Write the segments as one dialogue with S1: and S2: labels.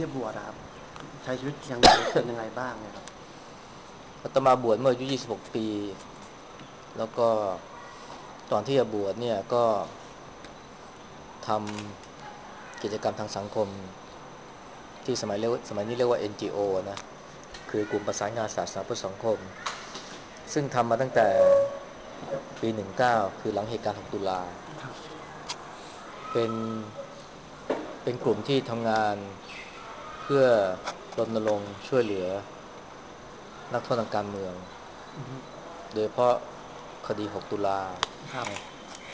S1: ที่บวชครับใช้ชีวิตยังไงเป็นยังไงบ้างเนี่ยครับ
S2: อาตมาบวชเมื่ออายุ26ปีแล้วก็ตอนที่จะบวชเนี่ยก็ทำกิจกรรมทางสังคมที่สมัยนี้เรียกว่า NGO นะคือกลุ่มประสานงานศาสนาเพื่อสังคมซึ่งทำมาตั้งแต่ปี19คือหลังเหตุการณ์6ตุลา
S1: ครับ
S2: เป็นเป็นกลุ่มที่ทำงานเพื่อรณรงค์ช่วยเหลือนักโทษทางการเมือง
S1: อือฮึ
S2: โดยเฉพาะคดี6ตุลา
S1: ครับ
S2: นะ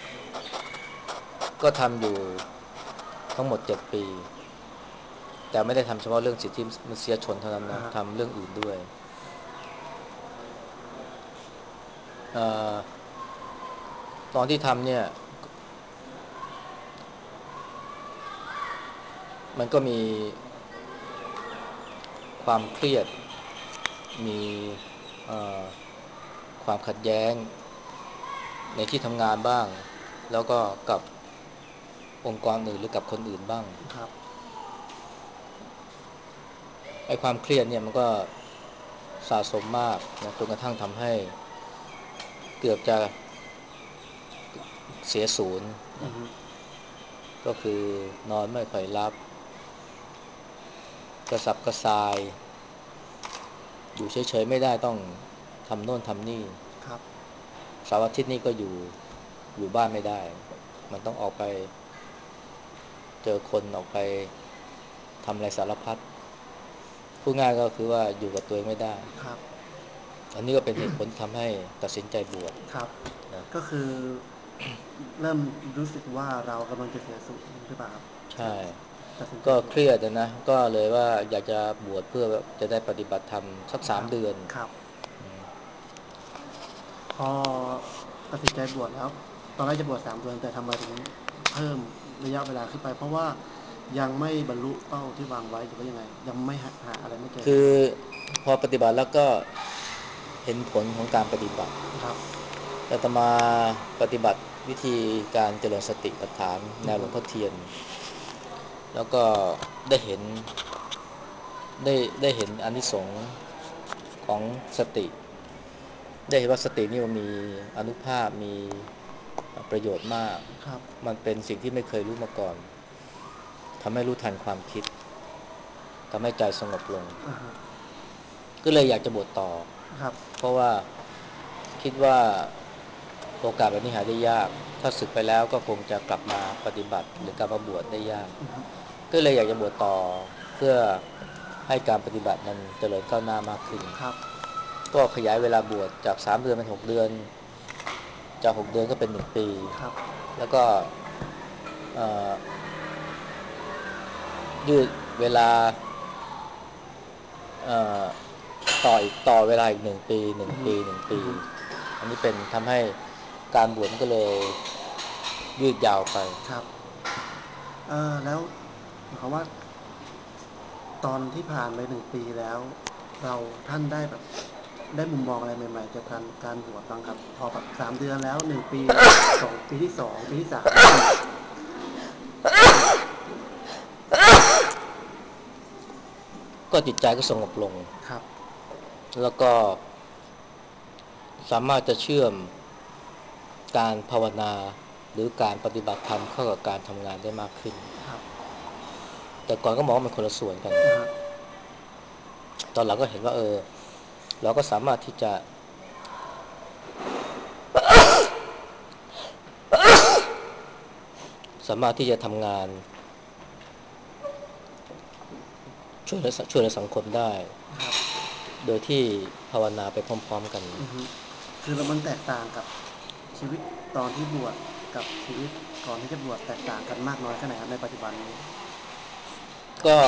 S2: ก็ทำอยู่ทั้งหมด7ปีแต่ไม่ได้ทำเฉพาะเรื่องสิทธิมนุษยชนเท่านั้นนะ
S1: ฮะ
S2: ทำเรื่องอื่นด้วยเอ่อตอนที่ทำเนี่ยมันก็มีความเครียดมีเอ่อความขัดแย้งในที่ทำงานบ้างแล้วก็กับองค์กรอื่นหรือกับคนอื่นบ้าง
S1: ครับ
S2: ไอ้ความเครียดเนี่ยมันก็สะสมมากนะจนกระทั่งทำให้เกือบจะเสียศูนย์นะ
S1: อือฮึ
S2: ก็คือนอนไม่ค่อยหลับกระสับกระส่ายอยู่เฉยๆไม่ได้ต้องทำโน่นทำนี่
S1: ครับ
S2: เสาร์อาทิตย์นี่ก็อยู่บ้านไม่ได้มันต้องออกไปเจอคนออกไปทำอะไรสารพัดพูดง่ายก็คือว่าอยู่กับตัวเองไม่ได้
S1: ครับ
S2: อันนี้ก็เป็นเหตุผลที่ทำให้ตัดสินใจบวช
S1: ครับ
S2: นะ
S1: ก็คือเริ่มรู้สึกว่าเรากำลังจะเสียสูญหรือเปล่าครับถึง
S2: ใช่
S1: ตัดสินใจ
S2: ก็
S1: บวช
S2: เครียดนะก็เลยว่าอยากจะบวชเพื่อจะได้ปฏิบัติธรรมสัก
S1: ครับ
S2: 3 เดือน
S1: ครับพอตัดสินใจบวชแล้วตอนแรกจะบวช3 เดือนแต่ทำไมถึงเพิ่มระยะเวลาขึ้นไปเพราะว่ายังไม่บรรลุเป้าที่วางไว้หรือว่ายังไงยังไม่หาอะไรไม่เจอห
S2: คือ
S1: รือยังไง
S2: พอปฏิบัติแล้วก็เห็นผลของการปฏิบัติ
S1: ครับ
S2: อาตมาปฏิบัติวิธีการเจริญสติปัฏฐานแน
S1: อือฮึ
S2: วหลวงพ่อเทียนแล้วก็ได้เห็นได้เห็นอานิสงส์ของสติได้เห็นว่าสตินี่มันมีอานุภาพมีประโยชน์มาก
S1: ครับ
S2: มันเป็นสิ่งที่ไม่เคยรู้มาก่อนทำให้รู้ทันความคิดทำให้ใจสงบลง
S1: อ่าฮะ
S2: ก็เลยอยากจะบวชต่อ
S1: ครับ
S2: เพราะว่าคิดว่าโอกาสแบบนี้หาได้ยากถ้าศึกไปแล้วก็คงจะกลับมาปฏิบัติหรือกลับมาบวชได้ยาก
S1: อือฮึ
S2: ก็เลยอยากจะบวชต่อเพื่อให้การปฏิบัติมันเจริญก้าวหน้ามากขึ้น
S1: ครับ
S2: ก็ขยายเวลาบวชจาก3 เดือนเป็น6 เดือนจาก6 เดือนก็เป็น1 ปี
S1: ครับ
S2: แล้วก็เอ่อยืดเวลาเอ่อต่อเวลาอีก1 ปีหนึ่ง
S1: อือฮึ
S2: ปีหนึ่งปี
S1: อือฮึ
S2: อันนี้เป็นทำให้การบวชมันก็เลยยืดยาวไป
S1: ครับแล้วหมายความว่าตอนที่ผ่านไป1 ปีแล้วเราท่านได้แบบได้มุมมองอะไรใหม่ๆเกี่ยวกับการบวชบ้างครับพอแบบ3 เดือนแล้ว1 ปี2 ปีที่2 ปีที่3แล้วอีก
S2: ก็จิตใจก็สงบลง
S1: ครับ
S2: แล้วก็สามารถจะเชื่อมการภาวนาหรือการปฏิบัติธรรมเข้ากับการทำงานได้มากขึ้น
S1: ครับ
S2: แต่ก่อนก็มองว่ามันคนละส่วนกัน
S1: นะฮะ
S2: ตอนหลังก็เห็นว่าเราก็สามารถที่จะทำงานช่วยเหลือสังคมได้
S1: ครับ
S2: โดยที่ภาวนาไปพร้อมๆกัน
S1: อือฮึคือแล้วมันแตกต่างกับชีวิตตอนที่บวชกับชีวิตก่อนที่จะบวชแตกต่างกันมากน้อยแค่ไหนครับในปัจจุบันนี้
S2: ก็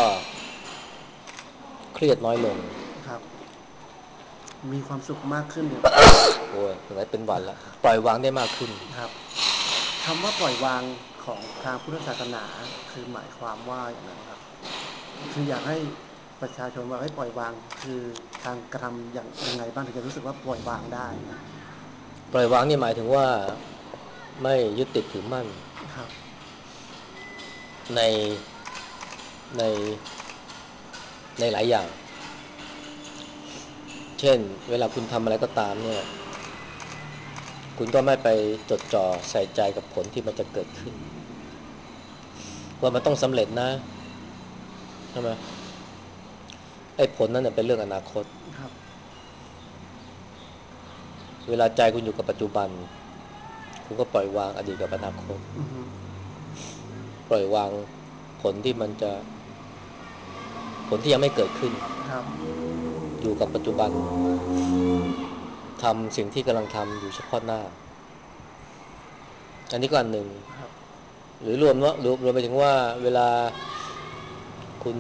S2: เครียดน้อยลง
S1: ครับมีความสุขมากขึ้นเนี่ย
S2: โอ้ยสงสัยเป็นหวัดละปล่อยวางได้มากขึ้น
S1: ครับคำว่าปล่อยวางของทางพุทธศาสนาคือหมายความว่าอย่างไรบ้างครับคืออยากให้ประชาชนว่าให้ปล่อยวางคือการกระทำอย่างยังไงบ้างถึงจะรู้สึกว่าปล่อยวางได้เนี่ย
S2: ปล่อยวางนี่หมายถึงว่าไม่ยึดติดถือมั่น
S1: ครับ
S2: ในในในหลายอย่างเช่นเวลาคุณทำอะไรก็ตามเนี่ยคุณก็ไม่ไปจดจ่อใส่ใจกับผลที่มันจะเกิดขึ้นว่ามันต้องสำเร็จนะใช่ไหมไอ้ผลนั้นเนี่ยเป็นเรื่องอนาคต
S1: ครับ
S2: เวลาใจคุณอยู่กับปัจจุบันคุณก็ปล่อยวางอดีตกับอนาคต
S1: อือฮึ
S2: ปล่อยวางผลที่มันจะผลที่ยังไม่เกิดขึ้น
S1: ครับ
S2: อยู่กับปัจจุบันทำสิ่งที่กำลังทำอยู่เฉพาะหน้าอันนี้ก็อันหนึ่ง
S1: ครับ
S2: หรือรวมไปถึงว่าเวลาคุณ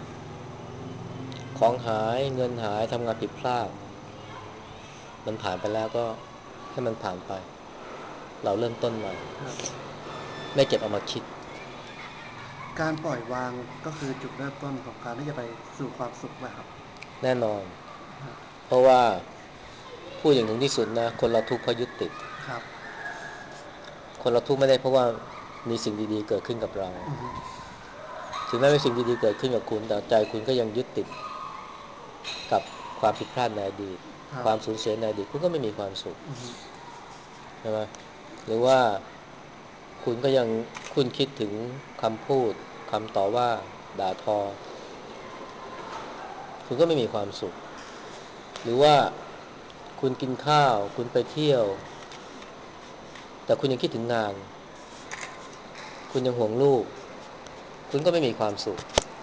S2: ของหายเงินหายทำงานผิดพลาดมันผ่านไปแล้วก็ให้มันผ่านไปเราเริ่มต้นใหม่
S1: ครับ
S2: ไม่เก็บเอามาคิด
S1: การปล่อยวางก็คือจุดเริ่มต้นของการที่จะไปสู่ความสุขนะครับ
S2: แน่นอนเพราะว่าพูดอย่างถึงที่สุดนะคนเราทุกข์เพราะยึดติด
S1: ครับ
S2: คนเราทุกข์ไม่ได้เพราะว่ามีสิ่งดีๆเกิดขึ้นกับเรา
S1: อือฮึ
S2: ถึงแม้มีสิ่งดีๆเกิดขึ้นกับคุณแต่ใจคุณก็ยังยึดติดกับความผิดพลาดในอดีต
S1: ครับ
S2: ความสูญเสียในอดีตคุณก็ไม่มีความสุข
S1: อือฮึ
S2: ใช่ไหมหรือว่าคุณก็ยังคุณคิดถึงคำพูดคำต่อว่าด่าทอคุณก็ไม่มีความสุขหรือว่าคุณกินข้าวคุณไปเที่ยวแต่คุณยังคิดถึงงานคุณยังห่วงลูกคุณก็ไม่มีความสุข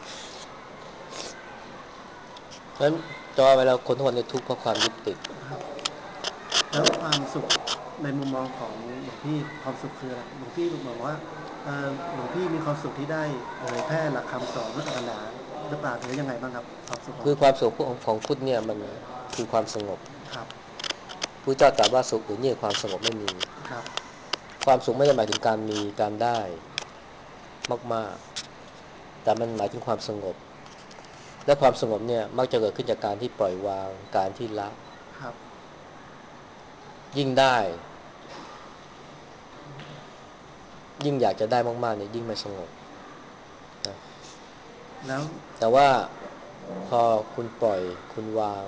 S2: เพราะฉะนั้นจอเวลาคนทุกคนในทุกข์เพราะความยึดติด
S1: แล้วความสุขในมุมมองของหลวงพี่ความสุขคืออะไรหลวงพี่บอกว่าหลวงพี่มีความสุขที่ได้เผยแพร่หลักคำสอนพุทธศาสนาหรือเปล่าหรือยังไงบ้างครับความสุขของหลวงพี่
S2: คือความสุขของพุทธเนี่ยมันคือความสงบ
S1: ครับ
S2: พระเจ้าตรัสว่าสุขอื่นยิ่งกว่าความสงบไม่มี
S1: ครับ
S2: ความสุขไม่ได้หมายถึงการมีการได้มากๆแต่มันหมายถึงความสงบและความสงบเนี่ยมักจะเกิดขึ้นจากการที่ปล่อยวางการที่ละ
S1: ครับ
S2: ยิ่งได้ยิ่งอยากจะได้มากๆเนี่ยยิ่งไม่สงบนะ
S1: แล้ว
S2: แต่ว่าพอคุณปล่อยคุณวาง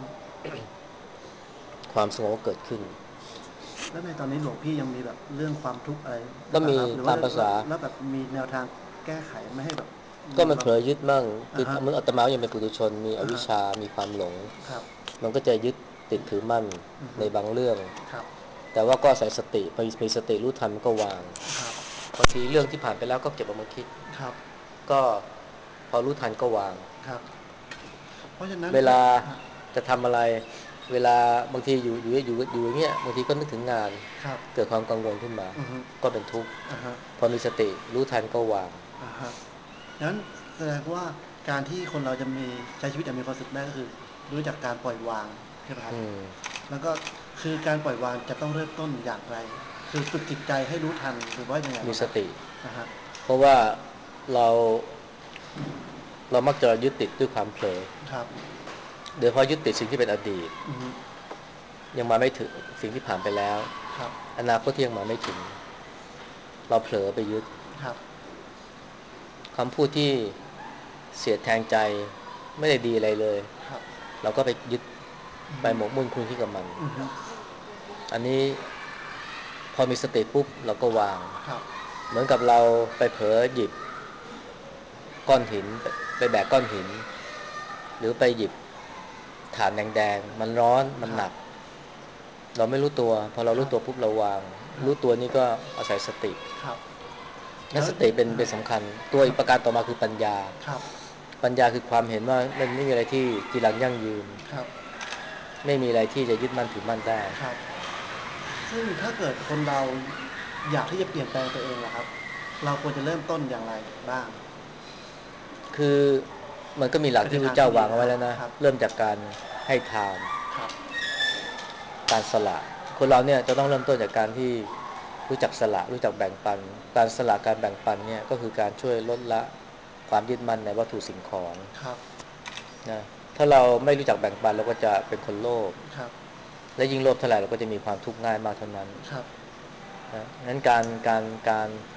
S2: ความสงบก็เกิดขึ้น
S1: แล้วในตอนนี้หลวงพี่ยังมีแบบเรื่องความทุกข์อะไรหรือ
S2: ก็มี
S1: เปล่าครับหรือว่าแล้ว
S2: ตามภาษา
S1: แล้วแบบมีแนวทางแก้ไขไม่ให้แบบ
S2: ก็มัน
S1: แบบ
S2: เผลอยึดมั่งคือ
S1: อ่าฮะ
S2: มนุษย์อาตมายังเป็นปุถุชนมีอ
S1: อ่าฮะ
S2: วิชชามีความหลง
S1: ครับ
S2: มันก็จะยึดติดถือมั่น
S1: อือฮึ
S2: ในบางเรื่อง
S1: ครับ
S2: แต่ว่าก็ใส่สติมีสติรู้ทันมันก็วาง
S1: ครับ
S2: บางทีเรื่องที่ผ่านไปแล้วก็เก็บเอามาคิด
S1: ครับ
S2: ก็พอรู้ทันก็วาง
S1: ครับเพราะฉะนั้นถ้า
S2: เวลาจะทำอะไรเวลาบางทีอยู่อย่างเงี้ยบางทีก็นึกถึงงาน
S1: ครับ
S2: เกิดความกังวลขึ้นมา
S1: อือฮึ
S2: ก็เป็นทุกข์
S1: อ่าฮะ
S2: พอมีสติรู้ทันก็วาง
S1: อ่าฮะงั้นแสดงว่าการที่คนเราจะมีใช้ชีวิตอย่างมีความสุขได้ก็คือรู้จักการปล่อยวางใช่ไหมครับ
S2: อืม
S1: แล้วก็คือการปล่อยวางจะต้องเริ่มต้นอย่างไรคือฝึกจิตใจให้รู้ทันหรือว่ายังไงบ้างครับ
S2: มีสติ
S1: นะฮะ
S2: เพราะว่าเราเรามักจะยึดติดด้วยความเผลอ
S1: ครับ
S2: โดยเฉพาะยึดติดสิ่งที่เป็นอดีต
S1: อือฮึ
S2: ยังมาไม่ถึงสิ่งที่ผ่านไปแล้ว
S1: ครับ
S2: อนาคตที่ยังมาไม่ถึงเราเผลอไปยึด
S1: ครับ
S2: คำพูดที่เสียดแทงใจไม่ได้ดีอะไรเลย
S1: ครับ
S2: เราก็ไปยึด
S1: อือฮึ
S2: ไปหมกมุ่นคุ้นคิดกับมัน
S1: อือฮึ
S2: อันนี้พอมีสติปุ๊บเราก็วาง
S1: ครับ
S2: เหมือนกับเราไปเผลอหยิบก้อนหินไปแบกก้อนหินหรือไปหยิบถ่านแดงๆมันร้อนมัน
S1: ครับ
S2: หนักเราไม่รู้ตัวพอเรา
S1: ครับ
S2: รู้ตัวปุ๊บเราวาง
S1: ครับ
S2: รู้ตัวนี้ก็อาศัยสติ
S1: ครับ
S2: งั้
S1: แล้ว
S2: นสติเป็น
S1: อ่าฮะ
S2: เป็นสำคัญตัว
S1: ครับ
S2: อีกประการต่อมาคือปัญญา
S1: ครับ
S2: ปัญญาคือความเห็นว่ามันไม่มีอะไรที่จีรังยั่งยืน
S1: ครับ
S2: ไม่มีอะไรที่จะยึดมั่นถือมั่นได้
S1: ครับซึ่งถ้าเกิดคนเราอยากที่จะเปลี่ยนแปลงตัวเองล่ะครับเราควรจะเริ่มต้นอย่างไรบ้าง
S2: คือมันก็มีหลัก
S1: เป็นในทาง
S2: ที่พระเจ้าวางเอา
S1: ที่ดีนะฮะ
S2: ไว้แล้วนะ
S1: ครับ
S2: เริ่มจากการให้ทาน
S1: ครับ
S2: การสละคนเราเนี่ยจะต้องเริ่มต้นจากการที่รู้จักสละรู้จักแบ่งปันการสละการแบ่งปันเนี่ยก็คือการช่วยลดละความยึดมั่นในวัตถุสิ่งของ
S1: ครับ
S2: นะถ้าเราไม่รู้จักแบ่งปันเราก็จะเป็นคนโลภ
S1: ครับ
S2: และยิ่งโลภเท่าไหร่เราก็จะมีความทุกข์ง่ายมากเท่านั้น
S1: ครับ
S2: นะงั้น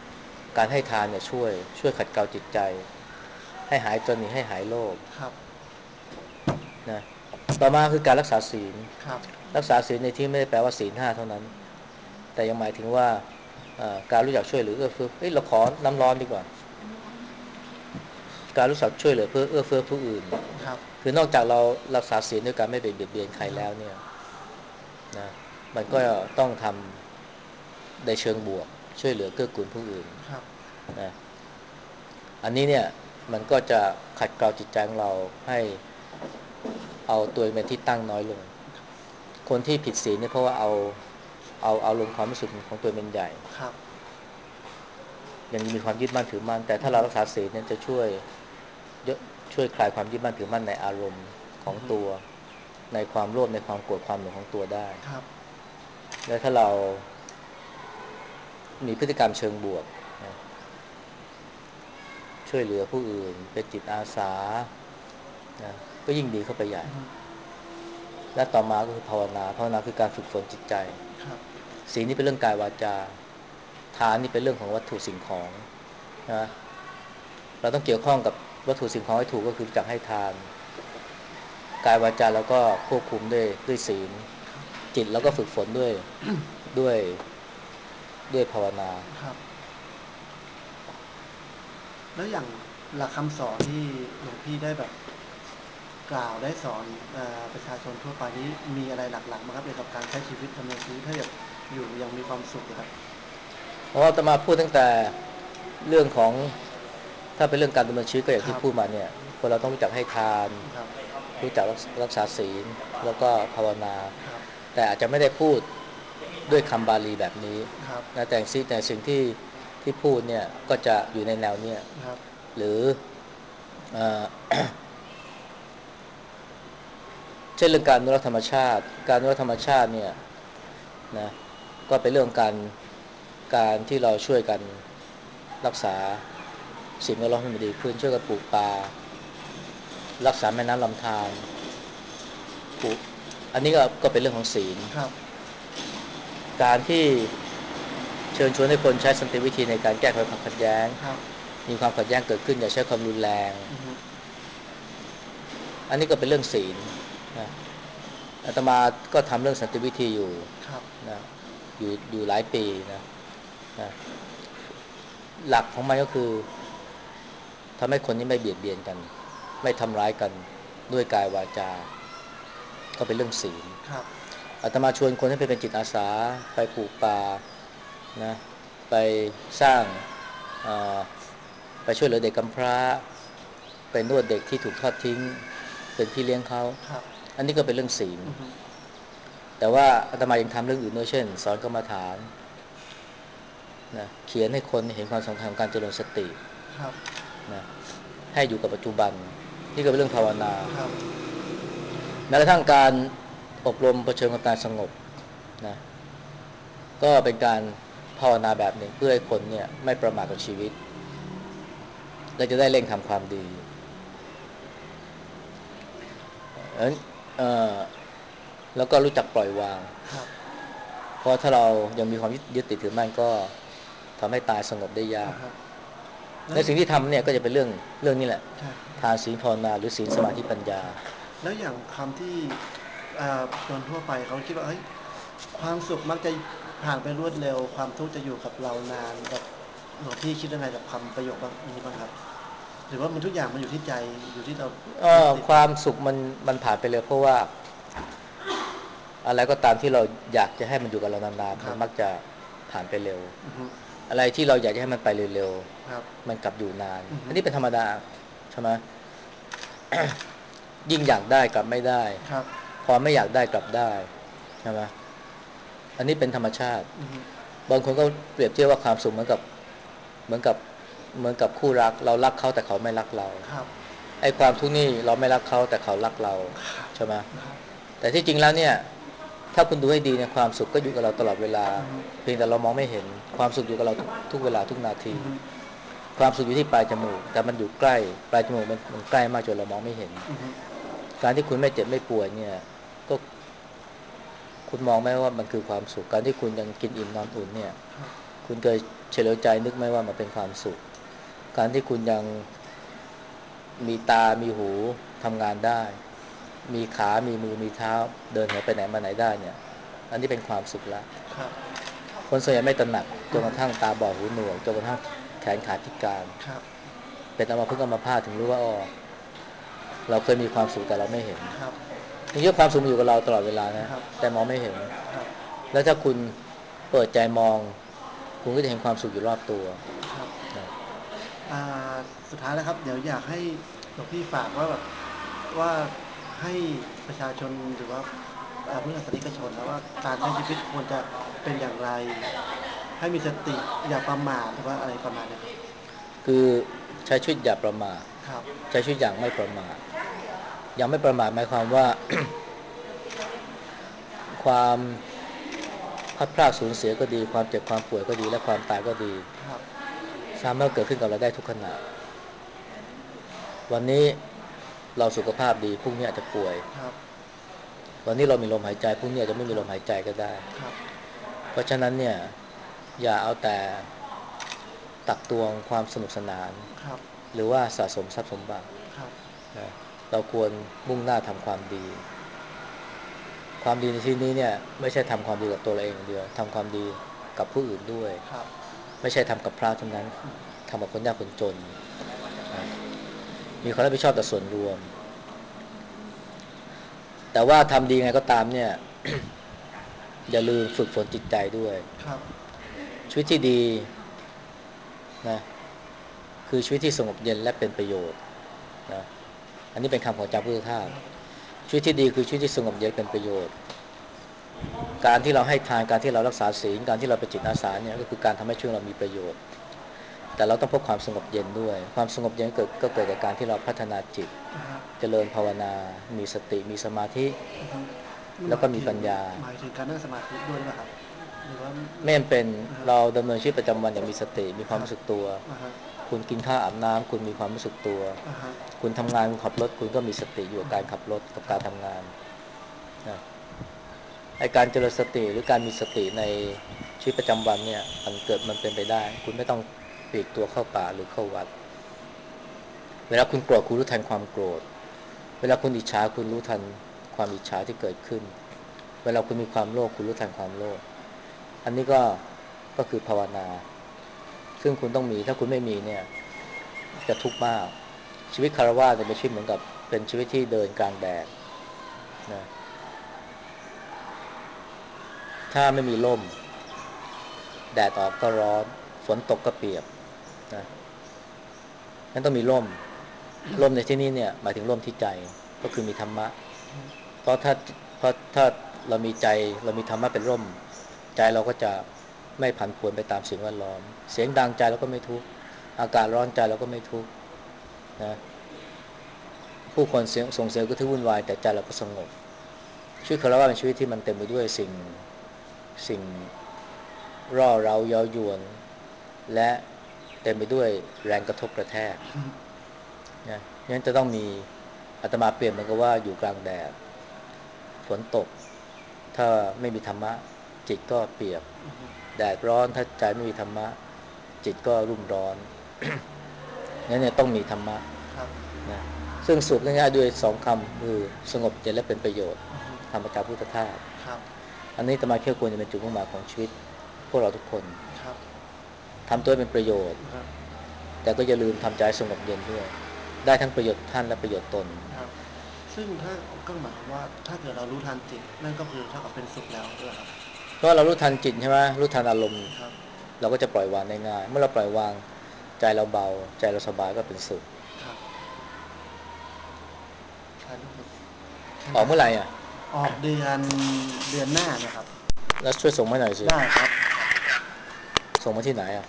S2: การให้ทานเนี่ยช่วยขัดเกลาจิตใจให้หายตระหนี่ให้หายโลภ
S1: ครับ
S2: นะต่อมาคือการรักษาศีล
S1: ครับ
S2: รักษาศีลในที่ไม่ได้แปลว่าศีลห้าเท่านั้นแต่ยังหมายถึงว่าการรู้จักช่วยเหลือเอื้อเฟื้อเราขอน้ำร้อนดีกว่าการรู้จักช่วยเหลือเพื่อเอื้อเฟื้อผู้อื่น
S1: ครับ
S2: คือนอกจากเรารักษาศีลด้วยการไม่เบียดเบียนใคร
S1: ครับ
S2: แล้วเนี่ยนะมันก็ต้องทำในเชิงบวกช่วยเหลือเกื้อกูลผู้อื่น
S1: ครับ
S2: นะอันนี้เนี่ยมันก็จะขัดเกลาจิตใจของเราให้เอาตัวเองเป็นที่ตั้งน้อยลงคนที่ผิดศีลเนี่ยเพราะว่าเอาลงความรู้สึกของตัวเป็นใหญ่
S1: ครับ
S2: ยังมีความยึดมั่นถือมั่นแต่
S1: อื
S2: ถ้า
S1: อฮึ
S2: เรารักษาศีลเนี่ยจะเยอะช่วยคลายความยึดมั่นถือมั่นในอารมณ์ข
S1: อือฮึ
S2: องตัวในความโลภในความโกรธความหลงของตัวได้
S1: ครับ
S2: และถ้าเรามีพฤติกรรมเชิงบวกนะช่วยเหลือผู้อื่นเป็นจิตอาสานะก็ยิ่งดีเข้าไปใหญ่
S1: อือฮึ
S2: และต่อมาก็คือภาวนาคือการฝึกฝนจิตใจ
S1: ครับ
S2: ศีลนี่เป็นเรื่องกายวาจาทานนี่เป็นเรื่องของวัตถุสิ่งของนะเราต้องเกี่ยวข้องกับวัตถุสิ่งของให้ถูกก็คือรู้จักให้ทานกายวาจาแล้วก็ควบคุมด้วยศีล
S1: ครับ
S2: จิตแล้วก็ฝึกฝนด้วยด้วยภาวนา
S1: ครับแล้วอย่างหลักคำสอนที่หลวงพี่ได้แบบกล่าวได้สอนประชาชนทั่วไปนี้มีอะไรหลักๆบ้างครับเกี่ยวกับการใช้ชีวิตดำเนินชีวิตให้แบบอยู่อย่างมีความสุขนะครับ
S2: เพราะว่าจะมาพูดตั้งแต่เรื่องของถ้าเป็นเรื่องการดำเนินชีวิตก็อย่างที่
S1: ครับ
S2: พูดมาเนี่ยคนเราต้องรู้จักให้ทาน
S1: ครับ
S2: รู้จักรักษาศีลแล้วก็ภาวนา
S1: ครับ
S2: แต่อาจจะไม่ได้พูดด้วยคำบาลีแบบนี้
S1: ครับ
S2: นะแต่สิ่งที่พูดเนี่ยก็จะอยู่ในแนวเนี้ย
S1: ครับ
S2: หรือเอ่อ เช่นเรื่องการอนุรักษ์ธรรมชาติการอนุรักษ์ธรรมชาติเนี่ยนะก็เป็นเรื่องการที่เราช่วยกันรักษาสิ่งแวดล้อมให้มันดีขึ้นช่วยกันปลูกป่ารักษาแม่น้ำลำธารปลูกอันนี้ก็เป็นเรื่องของศีล
S1: ครับ
S2: การที่เชิญชวนให้คนใช้สันติวิธีในการแก้ไขความขัดแย้ง
S1: ครับ
S2: มีความขัดแย้งเกิดขึ้นอย่าใช้ความรุนแรง
S1: อือฮึ
S2: อันนี้ก็เป็นเรื่องศีลนะอาตมาก็ทำเรื่องสันติวิธีอยู่
S1: ครับ
S2: นะอยู่หลายปีนะหลักของมันก็คือทำให้คนนี้ไม่เบียดเบียนกันไม่ทำร้ายกันด้วยกายวาจาก็เป็นเรื่องศีล
S1: ครับ
S2: อาตมาชวนคนให้ไปเป็นจิตอาสาไปปลูกป่านะไปสร้างไปช่วยเหลือเด็กกำพร้าไปนวดเด็กที่ถูกทอดทิ้งเป็นพี่เลี้ยงเขา
S1: ครับ
S2: อันนี้ก็เป็นเรื่องศีล
S1: อือฮึ
S2: แต่ว่าอาตมายังทำเรื่องอื่นด้วยเช่นสอนกรรมฐานนะเขียนให้คนเห็นความสำคัญของการเจริญสติ
S1: ครับ
S2: นะให้อยู่กับปัจจุบันนี่ก็เป็นเรื่องภาวนา
S1: ครับ
S2: แม้กระทั่งการอบรมเผชิญกับการสงบนะก็เป็นการภาวนาแบบหนึ่งเพื่อให้คนเนี่ยไม่ประมาทกับชีวิตและจะได้เร่งทำความดีเออเออแล้วก็รู้จักปล่อยวาง
S1: ครับ
S2: เพราะถ้าเรายังมีความยึดติดถือมั่นก็ทำให้ตายสงบได้ยาก
S1: อ่าฮะแล้ว
S2: และสิ่งที่ทำเนี่ยก็จะเป็นเรื่องนี้แหละ
S1: ใช่
S2: ทานศีลภาวนาหรือศีลสมาธิปัญญา
S1: ครับแล้วอย่างคำที่คนทั่วไปเขาคิดว่าเฮ้ยความสุขมักจะผ่านไปรวดเร็วความทุกข์จะอยู่กับเรานานแบบหลวงพี่คิดยังไงกับคำประโยคนี้บ้างครับหรือว่ามันทุกอย่างมันอยู่ที่ใจอยู่ที่เรายึดติด
S2: ความสุขมันผ่านไปเลยเพราะว่าอะไรก็ตามที่เราอยากจะให้มันอยู่กับเรานานๆ
S1: ครับ
S2: มันมักจะผ่านไปเร็ว
S1: อือฮึ
S2: อะไรที่เราอยากจะให้มันไปเร็ว
S1: ครับ
S2: ๆมันกลับอยู่นาน
S1: อือฮึ
S2: อันนี้เป็นธรรมดาใช่ไหมยิ่งอยากได้กลับไม่ได้
S1: ครับ
S2: พอไม่อยากได้กลับได้ใช่ไหมอันนี้เป็นธรรมชาติ
S1: อือฮึ
S2: บางคนก็เปรียบเทียบว่าความสุขเหมือนกับเหมือนกับคู่รักเรารักเขาแต่เขาไม่รักเรา
S1: ครับ
S2: ไอ้ความทุกข์นี่เราไม่รักเขาแต่เขารักเรา
S1: ครับ
S2: ใช่ไหม
S1: ครับ
S2: แต่ที่จริงแล้วเนี่ยถ้าคุณดูให้ดีเนี่ยความสุขก็อยู่กับเราตลอดเวลา
S1: อือฮึ
S2: เพียงแต่เรามองไม่เห็นความสุขอยู่กับเราทุกเวลาทุกนาที
S1: อือฮึ
S2: ความสุขอยู่ที่ปลายจมูกแต่มันอยู่ใกล้ปลายจมูกมันใกล้มากจนเรามองไม่เห็น
S1: อือฮึ
S2: การที่คุณไม่เจ็บไม่ป่วยเนี่ยก็คุณมองไหมว่ามันคือความสุขการที่คุณยังกินอิ่มนอนอุ่นเนี่ย
S1: ครับ
S2: คุณเคยเฉลียวใจนึกไหมว่ามันเป็นความสุขการที่คุณยังมีตามีหูทำงานได้มีขามีมือมีเท้าเดินเหินไปไหนมาไหนได้เนี่ยอันนี้เป็นความสุขแล้ว
S1: ครับ
S2: คนส่วนใหญ่ไม่ตระหนักจ
S1: อืม
S2: นกระทั่งตาบอดหูหนวกจนกระทั่งแขนขาพิการ
S1: ครับ
S2: เป็นอัมพฤกษ์อัมพาตถึงรู้ว่าอ๋อเราเคยมีความสุขแต่เราไม่เห็น
S1: ครับ
S2: จริงๆความสุขมันอยู่กับเราตลอดเวลานะ
S1: ครับ
S2: แต่มองไม่เห็น
S1: ครับ
S2: แล้วถ้าคุณเปิดใจมองคุณก็จะเห็นความสุขอยู่รอบตัว
S1: ครับ
S2: นะ
S1: อ่าสุดท้ายแล้วครับเดี๋ยวอยากให้หลวงพี่ฝากว่าแบบว่าให้ประชาชนหรือว่าพุทธศาสนิกชนนะว่าการใช้ชีวิตควรจะเป็นอย่างไรให้มีสติอย่าประมาทหรือว่าอะไรประมาณนี้ครับ
S2: คือใช้ชีวิตอย่าประมาท
S1: ครับ
S2: ใช้ชีวิตอย่างไม่ประมาทอย่างไม่ประมาทหมายความว่า ความพลัดพรากสูญเสียก็ดีความเจ็บความป่วยก็ดีและความตายก็ดี
S1: ครับ
S2: สามารถเกิดขึ้นกับเราได้ทุกขณะวันนี้เราสุขภาพดีพรุ่งนี้อาจจะป่วย
S1: ครับ
S2: วันนี้เรามีลมหายใจพรุ่งนี้อาจจะไม่
S1: ครับ
S2: มีลมหายใจก็ได้
S1: ครับ
S2: เพราะฉะนั้นเนี่ยอย่าเอาแต่ตักตวงความสนุกสนาน
S1: ครับ
S2: หรือว่าสะสมทรัพย์สมบัติ
S1: ครับ
S2: นะเราควรมุ่งหน้าทำความดีความดีในที่นี้เนี่ยไม่ใช่ทำความดีกับตัวเราเองอย่างเดียวทำความดีกับผู้อื่นด้วย
S1: ครับ
S2: ไม่ใช่ทำกับพระเท่านั้นทำกับคนยากคนจนนะมีความรับผิดชอบต่อส่วนรวมแต่ว่าทำดีไงก็ตามเนี่ย อย่าลืมฝึกฝนจิตใจด้วย
S1: ครับ
S2: ชีวิตที่ดีนะคือชีวิตที่สงบเย็นและเป็นประโยชน์นะอันนี้เป็นคำของจาพุทธทาสชีวิตที่ดีคือชีวิตที่สงบเย็นเป็นประโยชน์การที่เราให้ทานการที่เรารักษาศีลการที่เราเป็นจิตอาสาเนี่ยก็คือการทำให้ชีวิตเรามีประโยชน์แต่เราต้องพบความสงบเย็นด้วยความสงบเย็นก็เกิดจากการที่เราพัฒนาจิต
S1: อ่าฮะ
S2: เจริญภาวนามีสติมีสมาธิ
S1: อือฮึนั่น
S2: แล้วก็
S1: หมายถึง
S2: มีปัญญา
S1: หมายถึงการนั่งสมาธิด้วยหรือเปล่าครับหรือว่า
S2: ไม่จำเป็น
S1: อ่าฮะ
S2: เราดำเนินชีวิตประจำวันอย่างมีสติมีความ
S1: ครับ
S2: รู้สึกตัว
S1: อ่าฮะ
S2: คุณกินข้าวอาบน้ำคุณมีความรู้สึกตัว
S1: อ่าฮะ
S2: คุณทำงานคุณขับรถคุณก็มีสติอยู่กับการขับรถกับ
S1: ครับ
S2: การทำงานนะไอการเจริญสติหรือการมีสติในชีวิตประจำวันเนี่ยมันเป็นไปได้คุณไม่ต้องปลีกตัวเข้าป่าหรือเข้าวัดเวลาคุณโกรธคุณรู้ทันความโกรธเวลาคุณอิจฉาคุณรู้ทันความอิจฉาที่เกิดขึ้นเวลาคุณมีความโลภคุณรู้ทันความโลภอันนี้ก็คือภาวนาซึ่งคุณต้องมีถ้าคุณไม่มีเนี่ยจะทุกข์มากชีวิตคฤหัสถ์เนี่ยเป็นชีวิตเหมือนกับเป็นชีวิตที่เดินกลางแดดนะถ้าไม่มีร่มแดดออกก็ร้อนฝนตกก็เปียกนะนั้นต้องมีร่มในที่นี้เนี่ยหมายถึงร่มที่ใจก็คือมีธรรมะเพราะถ้าเรามีใจเรามีธรรมะเป็นร่มใจเราก็จะไม่ผันผวนไปตามสิ่งแวดล้อมเสียงดังใจเราก็ไม่ทุกข์อากาศร้อนใจเราก็ไม่ทุกข์นะผู้คนส่งเสียงก็ทึ่งวุ่นวายแต่ใจเราก็สงบชีวิตของเราเป็นชีวิตที่มันเต็มไปด้วยสิ่งร่อเร้าเย้ายวนและเต็มไปด้วยแรงกระทบกระแทกนะงั้นจะต้องมีอาตมาเปรียบเหมือนกับว่าอยู่กลางแดดฝนตกถ้าไม่มีธรรมะจิตก็เปียกแดดร้อนถ้าใจไม่มีธรรมะจิตก็รุ่มร้อนงั้นเนี่ยต้องมีธรรมะ
S1: ครับ
S2: นะซึ่งสรุปง่ายๆด้วยสองคำคือสงบเย็นและเป็นประโยชน์ธรรมจากพุทธทาส
S1: ครับ
S2: อันนี้อาตมาเชื่อควรจะเป็นจุดมุ่งหมายของชีวิตพวกเราทุกคน
S1: ครับ
S2: ทำตัวเป็นประโยชน์
S1: ครับ
S2: แต่ก็อย่าลืมทำใจสงบเย็นด้วยได้ทั้งประโยชน์ท่านและประโยชน์ตน
S1: ครับซึ่งถ้าก็หมายความว่าถ้าเกิดเรารู้ทันจิตนั่นก็คือเท่ากับเป็นสุขแล้วด้วยครับ
S2: เพราะเรารู้ทันจิตใช่ไหมรู้ทันอารมณ์
S1: ครับ
S2: เราก็จะปล่อยวางได้ง่ายเมื่อเราปล่อยวางใจเราเบาใจเราสบายก็เป็นสุข
S1: ครับถ่ายรูปหนึ่งใช่ไห
S2: อ
S1: ม
S2: อกเมื่อไหร่อ่ะ
S1: ออกเดือนหน้านะครับ
S2: แล้วช่วยส่งมาหน่อยสิ
S1: ได้ครับ
S2: ส่งมาที่ไหนอ่ะ